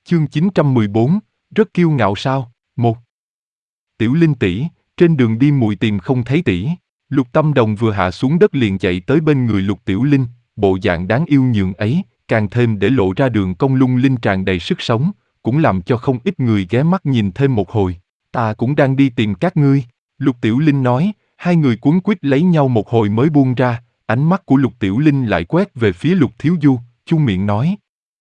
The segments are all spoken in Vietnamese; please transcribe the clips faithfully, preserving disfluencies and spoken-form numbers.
Chương chín trăm mười bốn, rất kiêu ngạo sao? Một. Tiểu Linh tỷ, trên đường đi mùi tìm không thấy tỷ. Lục Tâm Đồng vừa hạ xuống đất liền chạy tới bên người Lục Tiểu Linh, bộ dạng đáng yêu nhường ấy, càng thêm để lộ ra đường cong lung linh tràn đầy sức sống, cũng làm cho không ít người ghé mắt nhìn thêm một hồi. Ta cũng đang đi tìm các ngươi, Lục Tiểu Linh nói, hai người cuống quýt lấy nhau một hồi mới buông ra, ánh mắt của Lục Tiểu Linh lại quét về phía Lục Thiếu Du, chu miệng nói.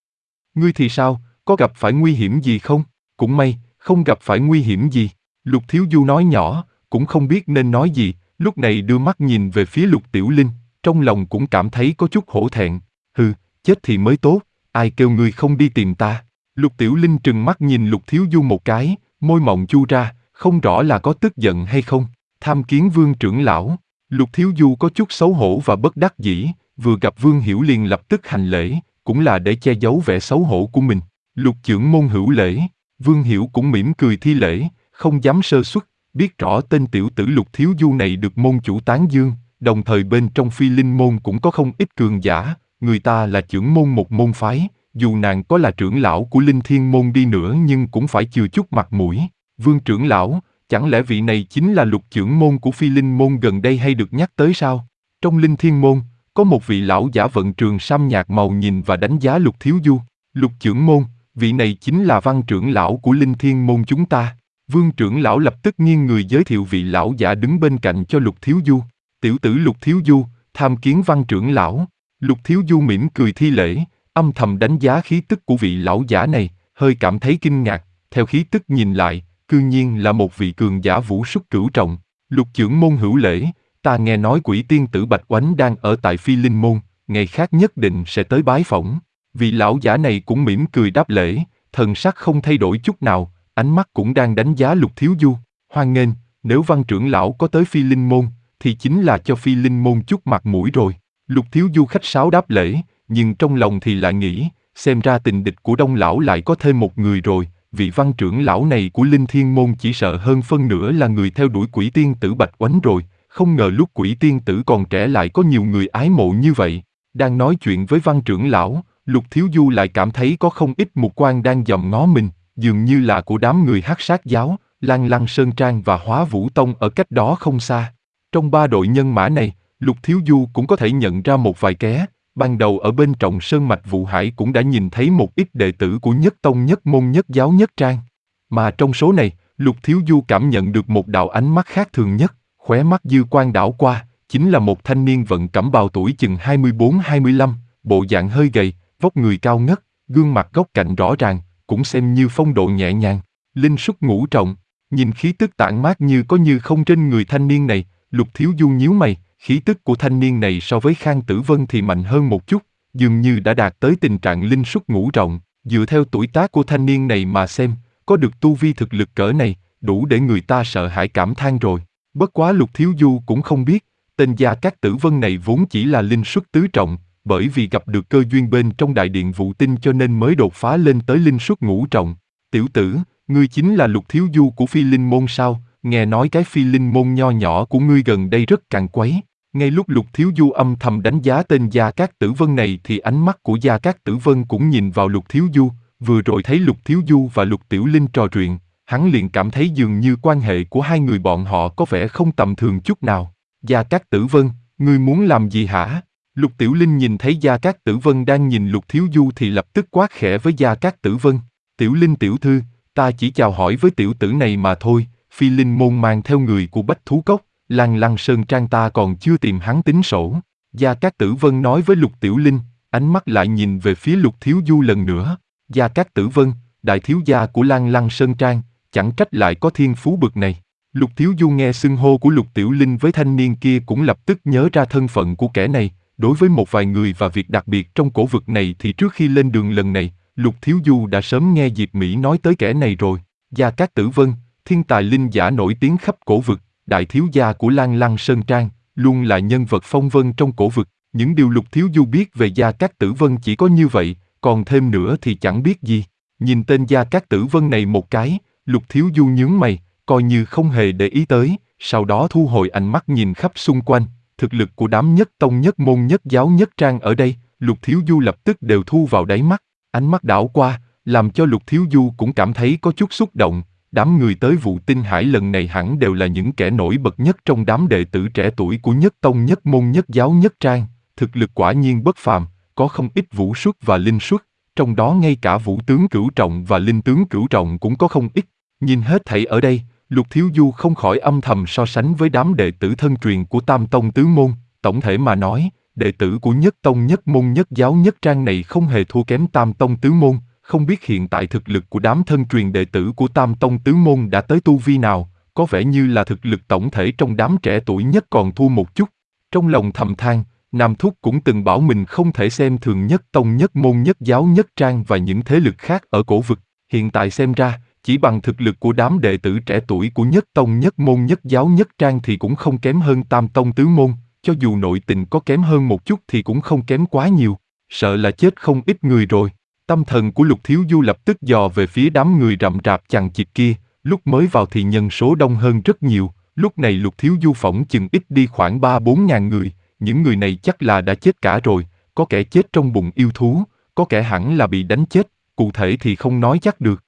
Ngươi thì sao, có gặp phải nguy hiểm gì không? Cũng may, không gặp phải nguy hiểm gì. Lục Thiếu Du nói nhỏ, cũng không biết nên nói gì, lúc này đưa mắt nhìn về phía Lục Tiểu Linh, trong lòng cũng cảm thấy có chút hổ thẹn. Hừ, chết thì mới tốt, ai kêu ngươi không đi tìm ta. Lục Tiểu Linh trừng mắt nhìn Lục Thiếu Du một cái, môi mọng chu ra, không rõ là có tức giận hay không. Tham kiến Vương trưởng lão. Lục Thiếu Du có chút xấu hổ và bất đắc dĩ, vừa gặp Vương Hiểu liền lập tức hành lễ, cũng là để che giấu vẻ xấu hổ của mình. Lục trưởng môn hữu lễ. Vương Hiểu cũng mỉm cười thi lễ, không dám sơ suất, biết rõ tên tiểu tử Lục Thiếu Du này được môn chủ tán dương, đồng thời bên trong Phi Linh môn cũng có không ít cường giả, người ta là trưởng môn một môn phái, dù nàng có là trưởng lão của Linh Thiên môn đi nữa nhưng cũng phải chừa chút mặt mũi. Vương trưởng lão, chẳng lẽ vị này chính là Lục trưởng môn của Phi Linh môn gần đây hay được nhắc tới sao? Trong Linh Thiên môn, có một vị lão giả vận trường sam nhạt màu nhìn và đánh giá Lục Thiếu Du. Lục trưởng môn, vị này chính là Văn trưởng lão của Linh Thiên môn chúng ta. Vương trưởng lão lập tức nghiêng người giới thiệu vị lão giả đứng bên cạnh cho Lục Thiếu Du. Tiểu tử Lục Thiếu Du, tham kiến Văn trưởng lão. Lục Thiếu Du mỉm cười thi lễ, âm thầm đánh giá khí tức của vị lão giả này, hơi cảm thấy kinh ngạc, theo khí tức nhìn lại, cư nhiên là một vị cường giả vũ xuất cửu trọng. Lục trưởng môn hữu lễ, ta nghe nói quỷ tiên tử Bạch Oánh đang ở tại Phi Linh môn, ngày khác nhất định sẽ tới bái phỏng. Vị lão giả này cũng mỉm cười đáp lễ, thần sắc không thay đổi chút nào, ánh mắt cũng đang đánh giá Lục Thiếu Du. Hoan nghênh, nếu Văn trưởng lão có tới Phi Linh môn, thì chính là cho Phi Linh môn chút mặt mũi rồi. Lục Thiếu Du khách sáo đáp lễ, nhưng trong lòng thì lại nghĩ, xem ra tình địch của Đông lão lại có thêm một người rồi. Vị Văn trưởng lão này của Linh Thiên môn chỉ sợ hơn phân nửa là người theo đuổi quỷ tiên tử Bạch Oánh rồi, không ngờ lúc quỷ tiên tử còn trẻ lại có nhiều người ái mộ như vậy. Đang nói chuyện với Văn trưởng lão, Lục Thiếu Du lại cảm thấy có không ít mục quang đang dòm ngó mình, dường như là của đám người Hắc Sát giáo, Lan Lăng Sơn Trang và Hóa Vũ Tông ở cách đó không xa. Trong ba đội nhân mã này, Lục Thiếu Du cũng có thể nhận ra một vài ké. Ban đầu ở bên Trọng Sơn Mạch Vụ Hải cũng đã nhìn thấy một ít đệ tử của Nhất Tông Nhất Môn Nhất Giáo Nhất Trang. Mà trong số này, Lục Thiếu Du cảm nhận được một đạo ánh mắt khác thường nhất, khóe mắt dư quang đảo qua, chính là một thanh niên vận cẩm bào tuổi chừng hai mươi bốn hai mươi lăm, bộ dạng hơi gầy, vóc người cao ngất, gương mặt góc cạnh rõ ràng, cũng xem như phong độ nhẹ nhàng. Linh xuất ngũ trọng, nhìn khí tức tản mát như có như không trên người thanh niên này, Lục Thiếu Du nhíu mày. Khí tức của thanh niên này so với Khang Tử Vân thì mạnh hơn một chút, dường như đã đạt tới tình trạng linh xuất ngũ trọng. Dựa theo tuổi tác của thanh niên này mà xem, có được tu vi thực lực cỡ này, đủ để người ta sợ hãi cảm than rồi. Bất quá Lục Thiếu Du cũng không biết, tên Gia Cát Tử Vân này vốn chỉ là linh xuất tứ trọng, bởi vì gặp được cơ duyên bên trong đại điện Vụ Tinh cho nên mới đột phá lên tới linh xuất ngũ trọng. Tiểu tử, ngươi chính là Lục Thiếu Du của Phi Linh môn sao? Nghe nói cái Phi Linh môn nho nhỏ của ngươi gần đây rất càn quấy. Ngay lúc Lục Thiếu Du âm thầm đánh giá tên Gia Cát Tử Vân này thì ánh mắt của Gia Cát Tử Vân cũng nhìn vào Lục Thiếu Du, vừa rồi thấy Lục Thiếu Du và Lục Tiểu Linh trò chuyện, hắn liền cảm thấy dường như quan hệ của hai người bọn họ có vẻ không tầm thường chút nào. Gia Cát Tử Vân, ngươi muốn làm gì hả? Lục Tiểu Linh nhìn thấy Gia Cát Tử Vân đang nhìn Lục Thiếu Du thì lập tức quát khẽ với Gia Cát Tử Vân. Tiểu Linh tiểu thư, ta chỉ chào hỏi với tiểu tử này mà thôi, Phi Linh môn mang theo người của Bách Thú Cốc, Lan Lăng Sơn Trang ta còn chưa tìm hắn tính sổ. Gia Cát Tử Vân nói với Lục Tiểu Linh, ánh mắt lại nhìn về phía Lục Thiếu Du lần nữa. Gia Cát Tử Vân, đại thiếu gia của Lan Lăng Sơn Trang, chẳng trách lại có thiên phú bực này. Lục Thiếu Du nghe xưng hô của Lục Tiểu Linh với thanh niên kia cũng lập tức nhớ ra thân phận của kẻ này. Đối với một vài người và việc đặc biệt trong cổ vực này thì trước khi lên đường lần này, Lục Thiếu Du đã sớm nghe Diệp Mỹ nói tới kẻ này rồi. Gia Cát Tử Vân, thiên tài linh giả nổi tiếng khắp cổ vực, đại thiếu gia của Lan Lăng Sơn Trang, luôn là nhân vật phong vân trong cổ vực. Những điều Lục Thiếu Du biết về Gia Cát Tử Vân chỉ có như vậy, còn thêm nữa thì chẳng biết gì. Nhìn tên Gia Cát Tử Vân này một cái, Lục Thiếu Du nhướng mày, coi như không hề để ý tới, sau đó thu hồi ánh mắt nhìn khắp xung quanh. Thực lực của đám Nhất Tông Nhất Môn Nhất Giáo Nhất Trang ở đây, Lục Thiếu Du lập tức đều thu vào đáy mắt. Ánh mắt đảo qua, làm cho Lục Thiếu Du cũng cảm thấy có chút xúc động. Đám người tới vụ Tinh Hải lần này hẳn đều là những kẻ nổi bật nhất trong đám đệ tử trẻ tuổi của Nhất Tông Nhất Môn Nhất Giáo Nhất Trang, thực lực quả nhiên bất phàm, có không ít vũ xuất và linh xuất, trong đó ngay cả vũ tướng cửu trọng và linh tướng cửu trọng cũng có không ít. Nhìn hết thảy ở đây, Lục Thiếu Du không khỏi âm thầm so sánh với đám đệ tử thân truyền của Tam Tông Tứ Môn, tổng thể mà nói, đệ tử của Nhất Tông Nhất Môn Nhất Giáo Nhất Trang này không hề thua kém Tam Tông Tứ Môn, không biết hiện tại thực lực của đám thân truyền đệ tử của Tam Tông Tứ Môn đã tới tu vi nào, có vẻ như là thực lực tổng thể trong đám trẻ tuổi nhất còn thua một chút. Trong lòng thầm than, Nam Thúc cũng từng bảo mình không thể xem thường Nhất Tông Nhất Môn Nhất Giáo Nhất Trang và những thế lực khác ở cổ vực, hiện tại xem ra, chỉ bằng thực lực của đám đệ tử trẻ tuổi của Nhất Tông Nhất Môn Nhất Giáo Nhất Trang thì cũng không kém hơn Tam Tông Tứ Môn, cho dù nội tình có kém hơn một chút thì cũng không kém quá nhiều, sợ là chết không ít người rồi. Tâm thần của Lục Thiếu Du lập tức dò về phía đám người rậm rạp chằng chịt kia, lúc mới vào thì nhân số đông hơn rất nhiều, lúc này Lục Thiếu Du phỏng chừng ít đi khoảng ba bốn ngàn người, những người này chắc là đã chết cả rồi, có kẻ chết trong bụng yêu thú, có kẻ hẳn là bị đánh chết, cụ thể thì không nói chắc được.